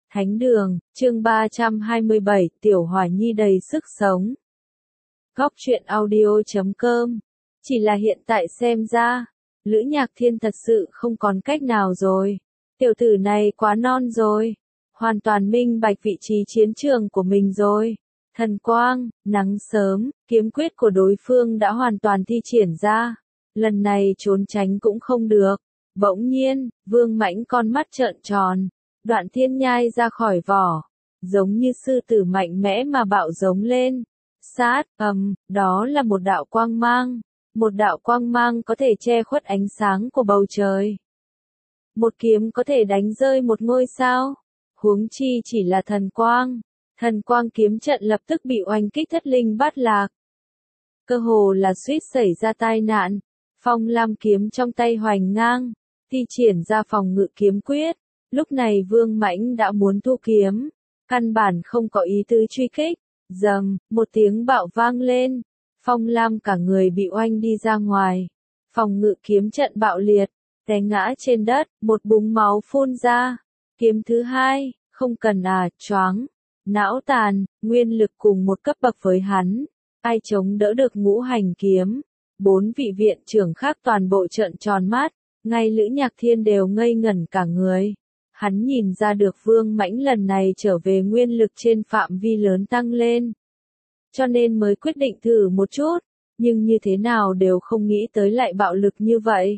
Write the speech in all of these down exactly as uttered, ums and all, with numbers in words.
Thánh đường, chương ba trăm hai mươi bảy, Tiểu Hỏa Nhi đầy sức sống. Góc truyện audio chấm com. Chỉ là hiện tại xem ra, Lữ Nhạc Thiên thật sự không còn cách nào rồi. Tiểu tử này quá non rồi. Hoàn toàn minh bạch vị trí chiến trường của mình rồi. Thần quang, nắng sớm, kiếm quyết của đối phương đã hoàn toàn thi triển ra. Lần này trốn tránh cũng không được. Bỗng nhiên, Vương Mãnh con mắt trợn tròn. Đoạn thiên nhai ra khỏi vỏ, giống như sư tử mạnh mẽ mà bạo giống lên. Sát, ầm, đó là một đạo quang mang. Một đạo quang mang có thể che khuất ánh sáng của bầu trời. Một kiếm có thể đánh rơi một ngôi sao. Huống chi chỉ là thần quang. Thần quang kiếm trận lập tức bị oanh kích thất linh bát lạc. Cơ hồ là suýt xảy ra tai nạn. Phong lam kiếm trong tay hoành ngang, thi triển ra phòng ngự kiếm quyết. Lúc này Vương Mãnh đã muốn thu kiếm, căn bản không có ý tứ truy kích. Dầm, một tiếng bạo vang lên, Phong Lam cả người bị oanh đi ra ngoài. Phòng ngự kiếm trận bạo liệt, té ngã trên đất, một búng máu phun ra. Kiếm thứ hai, không cần à, choáng, não tàn, nguyên lực cùng một cấp bậc với hắn. Ai chống đỡ được ngũ hành kiếm? Bốn vị viện trưởng khác toàn bộ trợn tròn mắt, ngay Lữ Nhạc Thiên đều ngây ngẩn cả người. Hắn nhìn ra được Vương Mãnh lần này trở về nguyên lực trên phạm vi lớn tăng lên. Cho nên mới quyết định thử một chút, nhưng như thế nào đều không nghĩ tới lại bạo lực như vậy.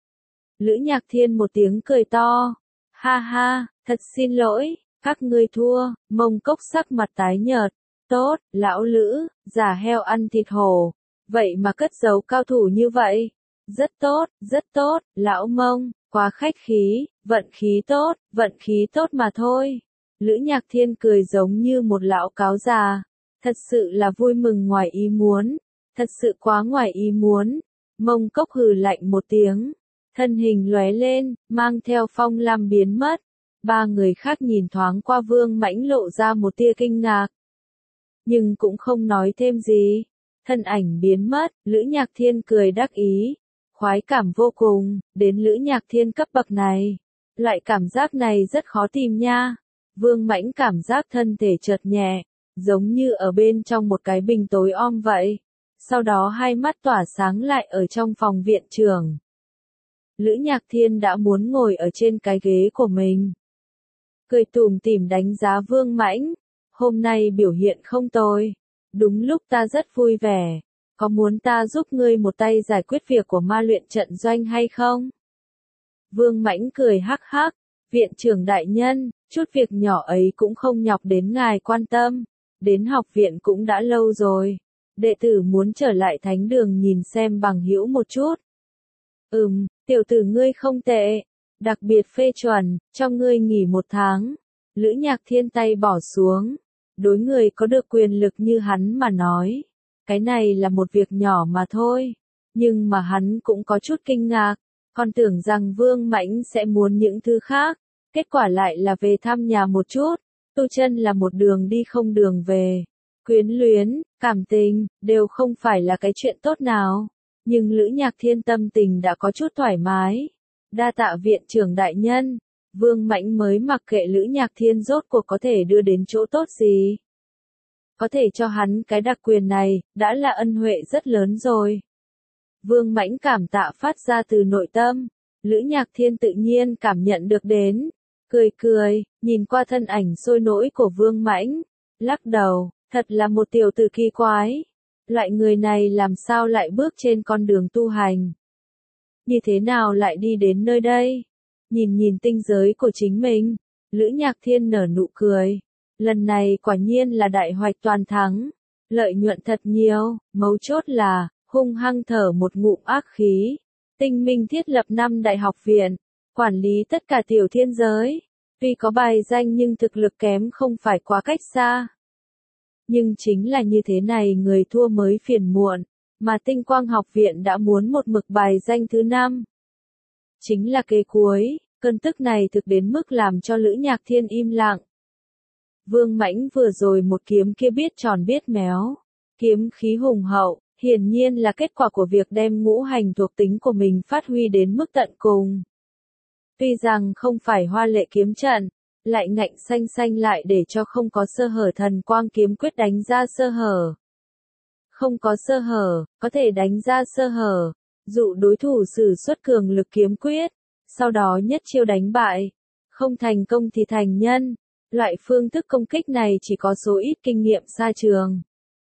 Lữ Nhạc Thiên một tiếng cười to. Ha ha, thật xin lỗi, các ngươi thua. Mông Cốc sắc mặt tái nhợt. Tốt, lão Lữ, giả heo ăn thịt hổ. Vậy mà cất giấu cao thủ như vậy. Rất tốt, rất tốt, lão Mông. Quá khách khí, vận khí tốt, vận khí tốt mà thôi. Lữ Nhạc Thiên cười giống như một lão cáo già. Thật sự là vui mừng ngoài ý muốn. Thật sự quá ngoài ý muốn. Mông Cốc hừ lạnh một tiếng. Thân hình lóe lên, mang theo phong lam biến mất. Ba người khác nhìn thoáng qua Vương Mãnh lộ ra một tia kinh ngạc. Nhưng cũng không nói thêm gì. Thân ảnh biến mất, Lữ Nhạc Thiên cười đắc ý. Khoái cảm vô cùng, đến Lữ Nhạc Thiên cấp bậc này. Loại cảm giác này rất khó tìm nha. Vương Mãnh cảm giác thân thể chợt nhẹ, giống như ở bên trong một cái bình tối om vậy. Sau đó hai mắt tỏa sáng lại ở trong phòng viện trưởng. Lữ Nhạc Thiên đã muốn ngồi ở trên cái ghế của mình. Cười tủm tỉm đánh giá Vương Mãnh. Hôm nay biểu hiện không tồi. Đúng lúc ta rất vui vẻ. Có muốn ta giúp ngươi một tay giải quyết việc của ma luyện trận doanh hay không? Vương Mãnh cười hắc hắc. Viện trưởng đại nhân, chút việc nhỏ ấy cũng không nhọc đến ngài quan tâm. Đến học viện cũng đã lâu rồi. Đệ tử muốn trở lại thánh đường nhìn xem bằng hữu một chút. Ừm, tiểu tử ngươi không tệ. Đặc biệt phê chuẩn, cho ngươi nghỉ một tháng. Lữ Nhạc Thiên tay bỏ xuống. Đối người có được quyền lực như hắn mà nói. Cái này là một việc nhỏ mà thôi. Nhưng mà hắn cũng có chút kinh ngạc. Còn tưởng rằng Vương Mãnh sẽ muốn những thứ khác. Kết quả lại là về thăm nhà một chút. Tu chân là một đường đi không đường về. Quyến luyến, cảm tình, đều không phải là cái chuyện tốt nào. Nhưng Lữ Nhạc Thiên tâm tình đã có chút thoải mái. Đa tạ viện trưởng đại nhân. Vương Mãnh mới mặc kệ Lữ Nhạc Thiên rốt cuộc có thể đưa đến chỗ tốt gì. Có thể cho hắn cái đặc quyền này, đã là ân huệ rất lớn rồi. Vương Mãnh cảm tạ phát ra từ nội tâm. Lữ Nhạc Thiên tự nhiên cảm nhận được đến. Cười cười, nhìn qua thân ảnh sôi nổi của Vương Mãnh. Lắc đầu, thật là một tiểu tử kỳ quái. Loại người này làm sao lại bước trên con đường tu hành. Như thế nào lại đi đến nơi đây? Nhìn nhìn tinh giới của chính mình. Lữ Nhạc Thiên nở nụ cười. Lần này quả nhiên là đại hoạch toàn thắng. Lợi nhuận thật nhiều, mấu chốt là, hung hăng thở một ngụm ác khí. Tinh minh thiết lập năm đại học viện, quản lý tất cả tiểu thiên giới. Tuy có bài danh nhưng thực lực kém không phải quá cách xa. Nhưng chính là như thế này người thua mới phiền muộn, mà Tinh Quang học viện đã muốn một mực bài danh thứ năm. Chính là kế cuối, cơn tức này thực đến mức làm cho Lữ Nhạc Thiên im lặng. Vương Mãnh vừa rồi một kiếm kia biết tròn biết méo, kiếm khí hùng hậu, hiển nhiên là kết quả của việc đem ngũ hành thuộc tính của mình phát huy đến mức tận cùng. Tuy rằng không phải hoa lệ kiếm trận, lại ngạnh xanh xanh lại để cho không có sơ hở thần quang kiếm quyết đánh ra sơ hở. Không có sơ hở, có thể đánh ra sơ hở, dụ đối thủ sử xuất cường lực kiếm quyết, sau đó nhất chiêu đánh bại, không thành công thì thành nhân. Loại phương thức công kích này chỉ có số ít kinh nghiệm xa trường.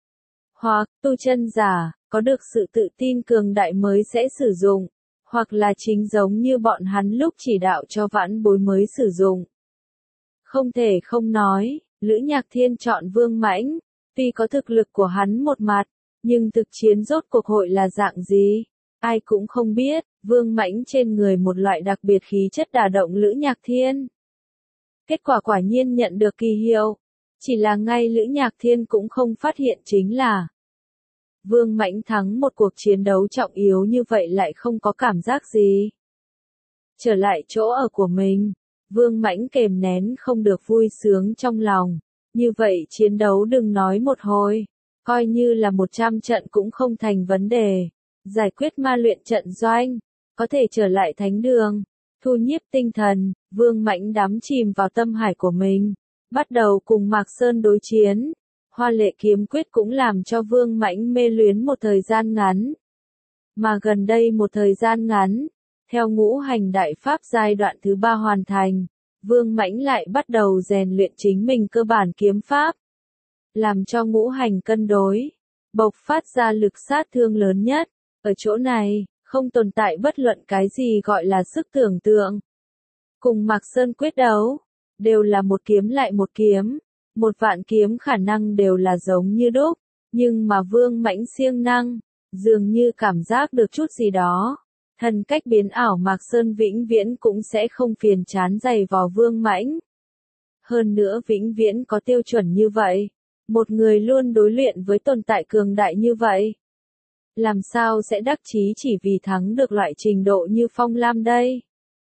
Hoặc, tu chân giả, có được sự tự tin cường đại mới sẽ sử dụng, hoặc là chính giống như bọn hắn lúc chỉ đạo cho vãn bối mới sử dụng. Không thể không nói, Lữ Nhạc Thiên chọn Vương Mãnh, tuy có thực lực của hắn một mặt, nhưng thực chiến rốt cuộc hội là dạng gì? Ai cũng không biết, Vương Mãnh trên người một loại đặc biệt khí chất đả động Lữ Nhạc Thiên. Kết quả quả nhiên nhận được kỳ hiệu, chỉ là ngay Lữ Nhạc Thiên cũng không phát hiện chính là Vương Mãnh thắng một cuộc chiến đấu trọng yếu như vậy lại không có cảm giác gì. Trở lại chỗ ở của mình, Vương Mãnh kềm nén không được vui sướng trong lòng, như vậy chiến đấu đừng nói một hồi, coi như là một trăm trận cũng không thành vấn đề, giải quyết ma luyện trận doanh, có thể trở lại thánh đường, thu nhiếp tinh thần, Vương Mãnh đắm chìm vào tâm hải của mình, bắt đầu cùng Mạc Sơn đối chiến. Hoa lệ kiếm quyết cũng làm cho Vương Mãnh mê luyến một thời gian ngắn. Mà gần đây một thời gian ngắn, theo ngũ hành đại pháp giai đoạn thứ ba hoàn thành, Vương Mãnh lại bắt đầu rèn luyện chính mình cơ bản kiếm pháp. Làm cho ngũ hành cân đối, bộc phát ra lực sát thương lớn nhất. Ở chỗ này, không tồn tại bất luận cái gì gọi là sức tưởng tượng. Cùng Mạc Sơn quyết đấu, đều là một kiếm lại một kiếm. Một vạn kiếm khả năng đều là giống như đúc, nhưng mà Vương Mãnh siêng năng, dường như cảm giác được chút gì đó. Thần cách biến ảo Mạc Sơn vĩnh viễn cũng sẽ không phiền chán giày vò Vương Mãnh. Hơn nữa vĩnh viễn có tiêu chuẩn như vậy. Một người luôn đối luyện với tồn tại cường đại như vậy. Làm sao sẽ đắc chí chỉ vì thắng được loại trình độ như Phong Lam đây?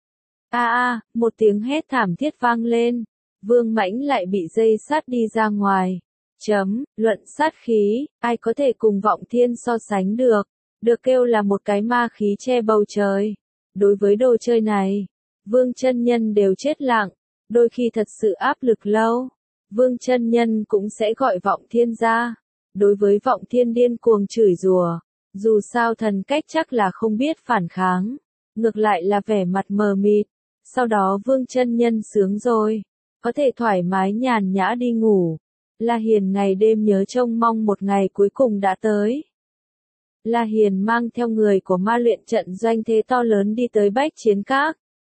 A a, một tiếng hét thảm thiết vang lên. Vương Mãnh lại bị dây sát đi ra ngoài. Chấm, luận sát khí, ai có thể cùng Vọng Thiên so sánh được. Được kêu là một cái ma khí che bầu trời. Đối với đồ chơi này, Vương chân nhân đều chết lặng. Đôi khi thật sự áp lực lâu, Vương chân nhân cũng sẽ gọi Vọng Thiên ra. Đối với Vọng Thiên điên cuồng chửi rủa. Dù sao thần cách chắc là không biết phản kháng. Ngược lại là vẻ mặt mờ mịt. Sau đó Vương chân nhân sướng rồi. Có thể thoải mái nhàn nhã đi ngủ. La Hiền ngày đêm nhớ trông mong một ngày cuối cùng đã tới. La Hiền mang theo người của ma luyện trận doanh thế to lớn đi tới Bách Chiến Các.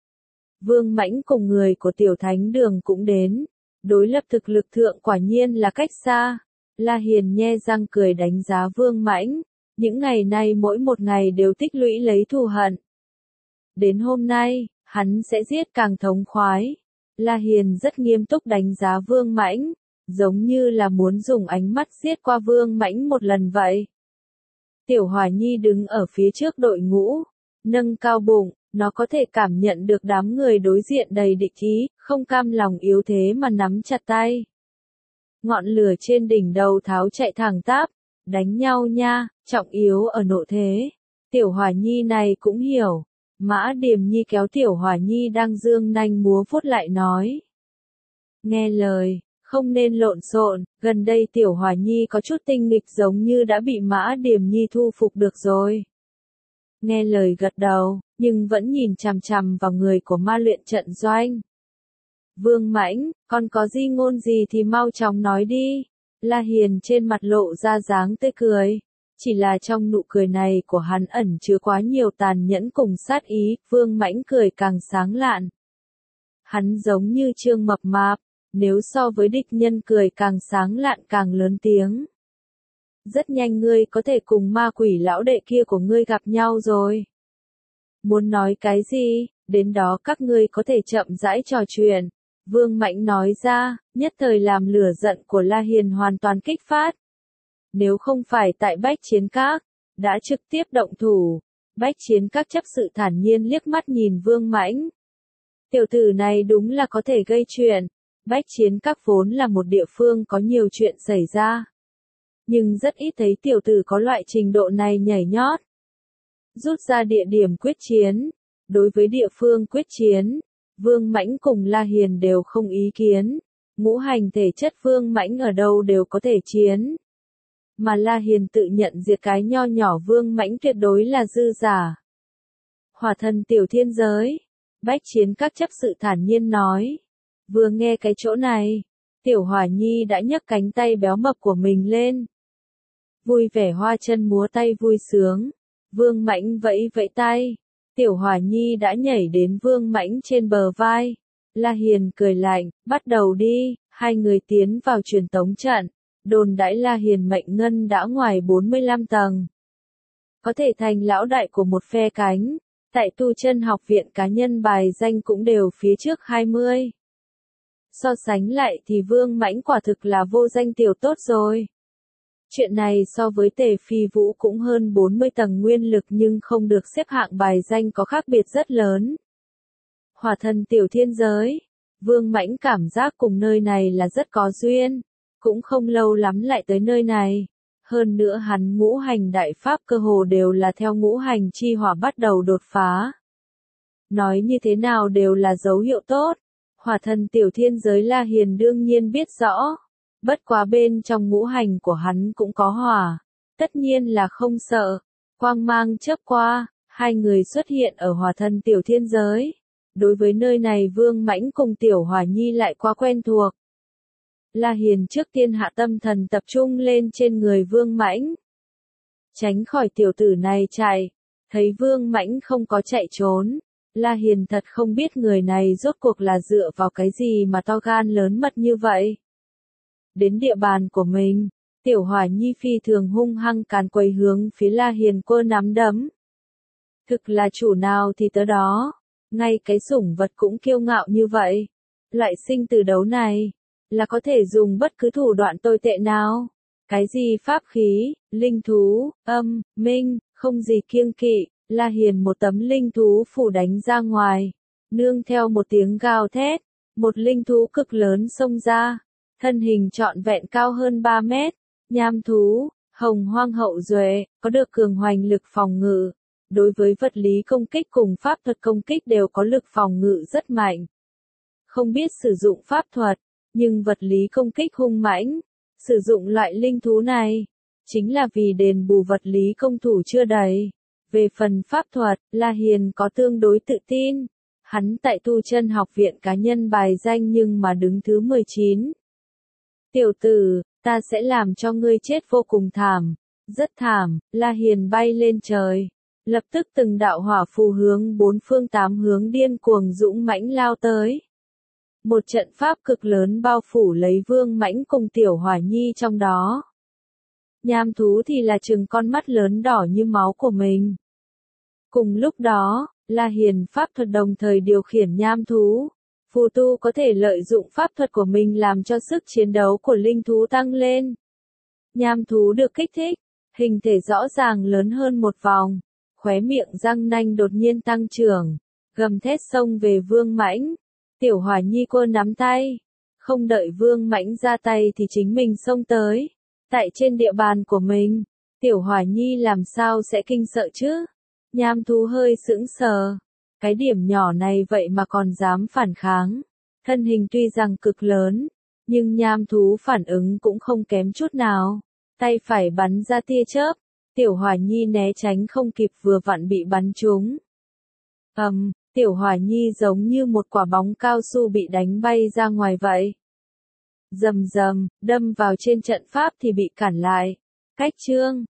Vương Mãnh cùng người của Tiểu Thánh Đường cũng đến. Đối lập thực lực thượng quả nhiên là cách xa. La Hiền nhe răng cười đánh giá Vương Mãnh. Những ngày nay mỗi một ngày đều tích lũy lấy thù hận. Đến hôm nay, hắn sẽ giết càng thống khoái. La Hiền rất nghiêm túc đánh giá Vương Mãnh, giống như là muốn dùng ánh mắt giết qua Vương Mãnh một lần vậy. Tiểu Hỏa Nhi đứng ở phía trước đội ngũ, nâng cao bụng, nó có thể cảm nhận được đám người đối diện đầy địch ý, không cam lòng yếu thế mà nắm chặt tay. Ngọn lửa trên đỉnh đầu tháo chạy thẳng tắp, đánh nhau nha, trọng yếu ở nộ thế. Tiểu Hỏa Nhi này cũng hiểu. Mã Điềm Nhi kéo Tiểu Hỏa Nhi đang dương nanh múa vuốt lại nói. Nghe lời, không nên lộn xộn, gần đây Tiểu Hỏa Nhi có chút tinh nghịch giống như đã bị Mã Điềm Nhi thu phục được rồi. Nghe lời gật đầu, nhưng vẫn nhìn chằm chằm vào người của ma luyện trận doanh. Vương Mãnh, con có di ngôn gì thì mau chóng nói đi. La Hiền trên mặt lộ ra dáng tươi cười. Chỉ là trong nụ cười này của hắn ẩn chứa quá nhiều tàn nhẫn cùng sát ý, Vương Mãnh cười càng sáng lạn. Hắn giống như Trương Mập Mạp, nếu so với địch nhân cười càng sáng lạn càng lớn tiếng. Rất nhanh ngươi có thể cùng ma quỷ lão đệ kia của ngươi gặp nhau rồi. Muốn nói cái gì, đến đó các ngươi có thể chậm rãi trò chuyện. Vương Mãnh nói ra, nhất thời làm lửa giận của La Hiền hoàn toàn kích phát. Nếu không phải tại Bách Chiến Các, đã trực tiếp động thủ. Bách Chiến Các chấp sự thản nhiên liếc mắt nhìn Vương Mãnh. Tiểu tử này đúng là có thể gây chuyện. Bách Chiến Các vốn là một địa phương có nhiều chuyện xảy ra. Nhưng rất ít thấy tiểu tử có loại trình độ này nhảy nhót. Rút ra địa điểm quyết chiến. Đối với địa phương quyết chiến, Vương Mãnh cùng La Hiền đều không ý kiến. Ngũ hành thể chất Vương Mãnh ở đâu đều có thể chiến. Mà La Hiền tự nhận diệt cái nho nhỏ Vương Mãnh tuyệt đối là dư giả. Hỏa thần tiểu thiên giới. Bách chiến các chấp sự thản nhiên nói. Vừa nghe cái chỗ này, tiểu Hỏa Nhi đã nhấc cánh tay béo mập của mình lên. Vui vẻ hoa chân múa tay vui sướng. Vương Mãnh vẫy vẫy tay. Tiểu Hỏa Nhi đã nhảy đến Vương Mãnh trên bờ vai. La Hiền cười lạnh, bắt đầu đi, hai người tiến vào truyền tống trận. Đồn đãi La Hiền mệnh ngân đã ngoài bốn mươi lăm tầng. Có thể thành lão đại của một phe cánh. Tại tu chân học viện cá nhân bài danh cũng đều phía trước hai mươi. So sánh lại thì Vương Mãnh quả thực là vô danh tiểu tốt rồi. Chuyện này so với Tề Phi Vũ cũng hơn bốn mươi tầng nguyên lực nhưng không được xếp hạng bài danh có khác biệt rất lớn. Hỏa thần tiểu thiên giới. Vương Mãnh cảm giác cùng nơi này là rất có duyên. Cũng không lâu lắm lại tới nơi này. Hơn nữa hắn ngũ hành đại pháp cơ hồ đều là theo ngũ hành chi hỏa bắt đầu đột phá. Nói như thế nào đều là dấu hiệu tốt. Hỏa thần tiểu thiên giới La Hiền đương nhiên biết rõ. Bất quá bên trong ngũ hành của hắn cũng có hỏa. Tất nhiên là không sợ. Quang mang chớp qua, hai người xuất hiện ở hỏa thần tiểu thiên giới. Đối với nơi này Vương Mãnh cùng tiểu Hỏa Nhi lại quá quen thuộc. La Hiền trước tiên hạ tâm thần tập trung lên trên người Vương Mãnh. Tránh khỏi tiểu tử này chạy. Thấy Vương Mãnh không có chạy trốn. La Hiền thật không biết người này rốt cuộc là dựa vào cái gì mà to gan lớn mật như vậy. Đến địa bàn của mình, tiểu Hỏa Nhi phi thường hung hăng càn quay hướng phía La Hiền cơ nắm đấm. Thực là chủ nào thì tới đó. Ngay cái sủng vật cũng kiêu ngạo như vậy. Loại sinh tử đấu này, là có thể dùng bất cứ thủ đoạn tồi tệ nào. Cái gì pháp khí, linh thú, âm, minh, không gì kiêng kỵ. La Hiền một tấm linh thú phủ đánh ra ngoài. Nương theo một tiếng gào thét, một linh thú cực lớn xông ra. Thân hình trọn vẹn cao hơn ba mét. Nham thú, hồng hoang hậu duệ, có được cường hoành lực phòng ngự. Đối với vật lý công kích cùng pháp thuật công kích đều có lực phòng ngự rất mạnh. Không biết sử dụng pháp thuật, nhưng vật lý công kích hung mãnh. Sử dụng loại linh thú này, chính là vì đền bù vật lý công thủ chưa đầy. Về phần pháp thuật, La Hiền có tương đối tự tin. Hắn tại tu chân học viện cá nhân bài danh nhưng mà đứng thứ mười chín. Tiểu tử, ta sẽ làm cho ngươi chết vô cùng thảm. Rất thảm, La Hiền bay lên trời. Lập tức từng đạo hỏa phù hướng bốn phương tám hướng điên cuồng dũng mãnh lao tới. Một trận pháp cực lớn bao phủ lấy Vương Mãnh cùng tiểu Hỏa Nhi trong đó. Nham thú thì là trừng con mắt lớn đỏ như máu của mình. Cùng lúc đó, La Hiền pháp thuật đồng thời điều khiển nham thú. Phù tu có thể lợi dụng pháp thuật của mình làm cho sức chiến đấu của linh thú tăng lên. Nham thú được kích thích, hình thể rõ ràng lớn hơn một vòng. Khóe miệng răng nanh đột nhiên tăng trưởng, gầm thét xông về Vương Mãnh. Tiểu Hỏa Nhi cô nắm tay, không đợi Vương Mãnh ra tay thì chính mình xông tới. Tại trên địa bàn của mình, Tiểu Hỏa Nhi làm sao sẽ kinh sợ chứ? Nham thú hơi sững sờ. Cái điểm nhỏ này vậy mà còn dám phản kháng. Thân hình tuy rằng cực lớn, nhưng nham thú phản ứng cũng không kém chút nào. Tay phải bắn ra tia chớp. Tiểu Hỏa Nhi né tránh không kịp vừa vặn bị bắn trúng. Ầm, um, Tiểu Hỏa Nhi giống như một quả bóng cao su bị đánh bay ra ngoài vậy. Rầm rầm, đâm vào trên trận pháp thì bị cản lại. Cách chương